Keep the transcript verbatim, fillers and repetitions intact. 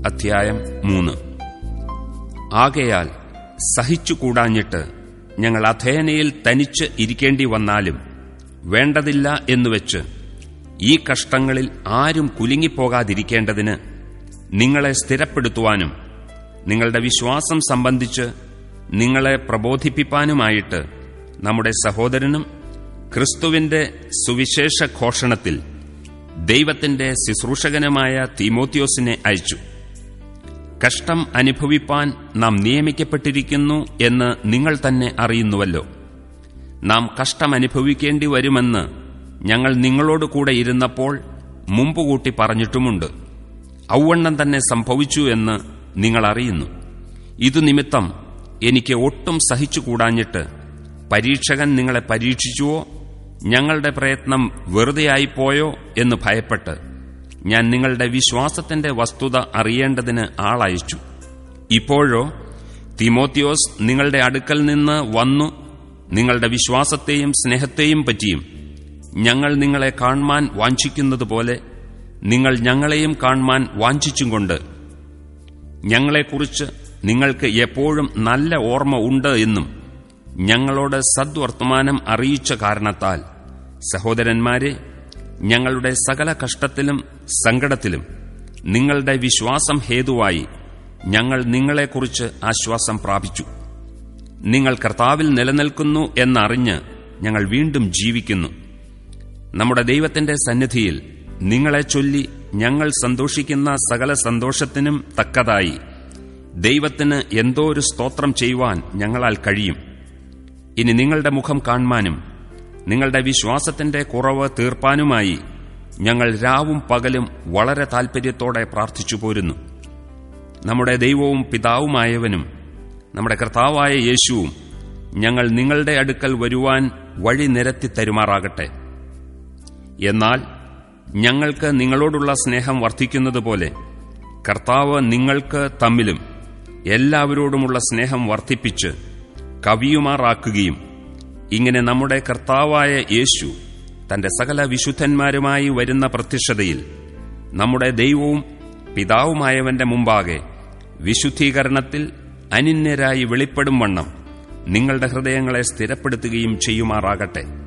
അധ്യായം മൂന്ന്. ആകയാൽ സഹിച്ചുകൂടാഞ്ഞിട്ട് ഞങ്ങൾ അഥേനയിൽ തനിച്ച് ഇരിക്കേണ്ടി വന്നാലും വേണ്ടതില്ല എന്നുവെച്ച് ഈ കഷ്ടങ്ങളിൽ ആരും കുലുങ്ങിപ്പോകാതിരിക്കേണ്ടതിന് നിങ്ങളെ സ്ഥിരപ്പെടുത്തുവാനും നിങ്ങളുടെ വിശ്വാസം സംബന്ധിച്ച് നിങ്ങളെ പ്രബോധിപ്പിപ്പാനുമായിട്ട് നമ്മുടെ സഹോദരനും ക്രിസ്തുവിന്റെ സുവിശേഷ ഘോഷണത്തിൽ ദൈവത്തിന്റെ ശുശ്രൂഷകനുമായ തീമോത്തിയോസിനെ അയച്ചു. കഷ്ടം അനുഭവിപ്പാൻ നാം നിയമിക്കപ്പെട്ടിരിക്കുന്നു എന്ന് നിങ്ങൾ തന്നെ അറിയുന്നുവല്ലോ. നാം കഷ്ടമനുഭവിക്കേണ്ടി വരുമെന്ന് ഞങ്ങൾ നിങ്ങളോട് കൂടെ ഇരുന്നപ്പോൾ മുമ്പുകൂട്ടി പറഞ്ഞിട്ടുമുണ്ട്. ഔവണ്ണം തന്നെ സംഭവിച്ചു എന്ന് നിങ്ങൾ അറിയുന്നു. ഇതു നിമിത്തം എനിക്ക് ഒട്ടും സഹിച്ചുകൂടാഞ്ഞിട്ട് പരീക്ഷകൻ നിങ്ങളെ പരീക്ഷിച്ചുവോ, ഞങ്ങളുടെ പ്രയത്നം വെറുതെയായിപ്പോയോ എന്ന് ഭയപ്പെട്ട് ഞാൻ നിങ്ങളുടെ വിശ്വാസത്തിന്റെ വസ്തുത അറിയേണ്ടതിന് ആളയച്ചു. ഇപ്പോഴോ തീമോത്തിയോസ് നിങ്ങളുടെ അടുക്കൽ നിന്ന് വന്നു നിങ്ങളുടെ വിശ്വാസത്തെയും സ്നേഹത്തെയും പറ്റിയും ഞങ്ങൾ നിങ്ങളെ കാൺമാൻ വാഞ്ചിക്കുന്നതുപോലെ നിങ്ങൾ ഞങ്ങളെയും കാൺമാൻ വാഞ്ചിച്ചുകൊണ്ട് ഞങ്ങളെക്കുറിച്ച് നിങ്ങൾക്ക് എപ്പോഴും നല്ല ഓർമ്മ ഉണ്ട് എന്നും ഞങ്ങളോട് സദ്വർത്തമാനം അറിയിച്ച കാരണത്താൽ സഹോദരന്മാരെ, ഞങ്ങളുടെ സകല കഷ്ടത്തിലും സങ്കടത്തിലും നിങ്ങളുടെ വിശ്വാസം ഹേതുവായി ഞങ്ങൾ നിങ്ങളെക്കുറിച്ച് ആശ്വാസം പ്രാപിച്ചു. നിങ്ങൾ കർത്താവിൽ നിലനിൽക്കുന്നു എന്നറിഞ്ഞ് ഞങ്ങൾ വീണ്ടും ജീവിക്കുന്നു. നമ്മുടെ ദൈവത്തിന്റെ സന്നിധിയിൽ നിങ്ങളെ ചൊല്ലി ഞങ്ങൾ സന്തോഷിക്കുന്ന സകല സന്തോഷത്തിനും തക്കതായി ദൈവത്തിന് എന്തോ ഒരു സ്തോത്രം ചെയ്യുവാൻ ഞങ്ങളാൽ കഴിയും. ഇനി നിങ്ങളുടെ മുഖം കാൺമാനും നിങ്ങളുടെ വിശ്വാസത്തിന്റെ കുറവ് തീർപ്പാനുമായി ഞങ്ങൾ രാവും പകലും വളരെ താൽപര്യത്തോടെ പ്രാർത്ഥിച്ചു പോരുന്നു. നമ്മുടെ ദൈവവും പിതാവുമായവനും നമ്മുടെ കർത്താവായ യേശുവും ഞങ്ങൾ നിങ്ങളുടെ അടുക്കൽ വരുവാൻ വഴി നിരത്തി തരുമാറാകട്ടെ. എന്നാൽ ഞങ്ങൾക്ക് നിങ്ങളോടുള്ള സ്നേഹം വർദ്ധിക്കുന്നതുപോലെ കർത്താവ് നിങ്ങൾക്ക് തമ്മിലും എല്ലാവരോടുമുള്ള സ്നേഹം വർദ്ധിപ്പിച്ച് കവിയുമാറാക്കുകയും ഇങ്ങനെ നമ്മുടെ കർത്താവായ യേശു തന്റെ സകല വിശുദ്ധന്മാരുമായി വരുന്ന പ്രത്യക്ഷതയിൽ നമ്മുടെ ദൈവവും പിതാവുമായവന്റെ മുമ്പാകെ വിശുദ്ധീകരണത്തിൽ അനിന്യരായി വെളിപ്പെടും വണ്ണം നിങ്ങളുടെ ഹൃദയങ്ങളെ സ്ഥിരപ്പെടുത്തുകയും ചെയ്യുമാറാകട്ടെ.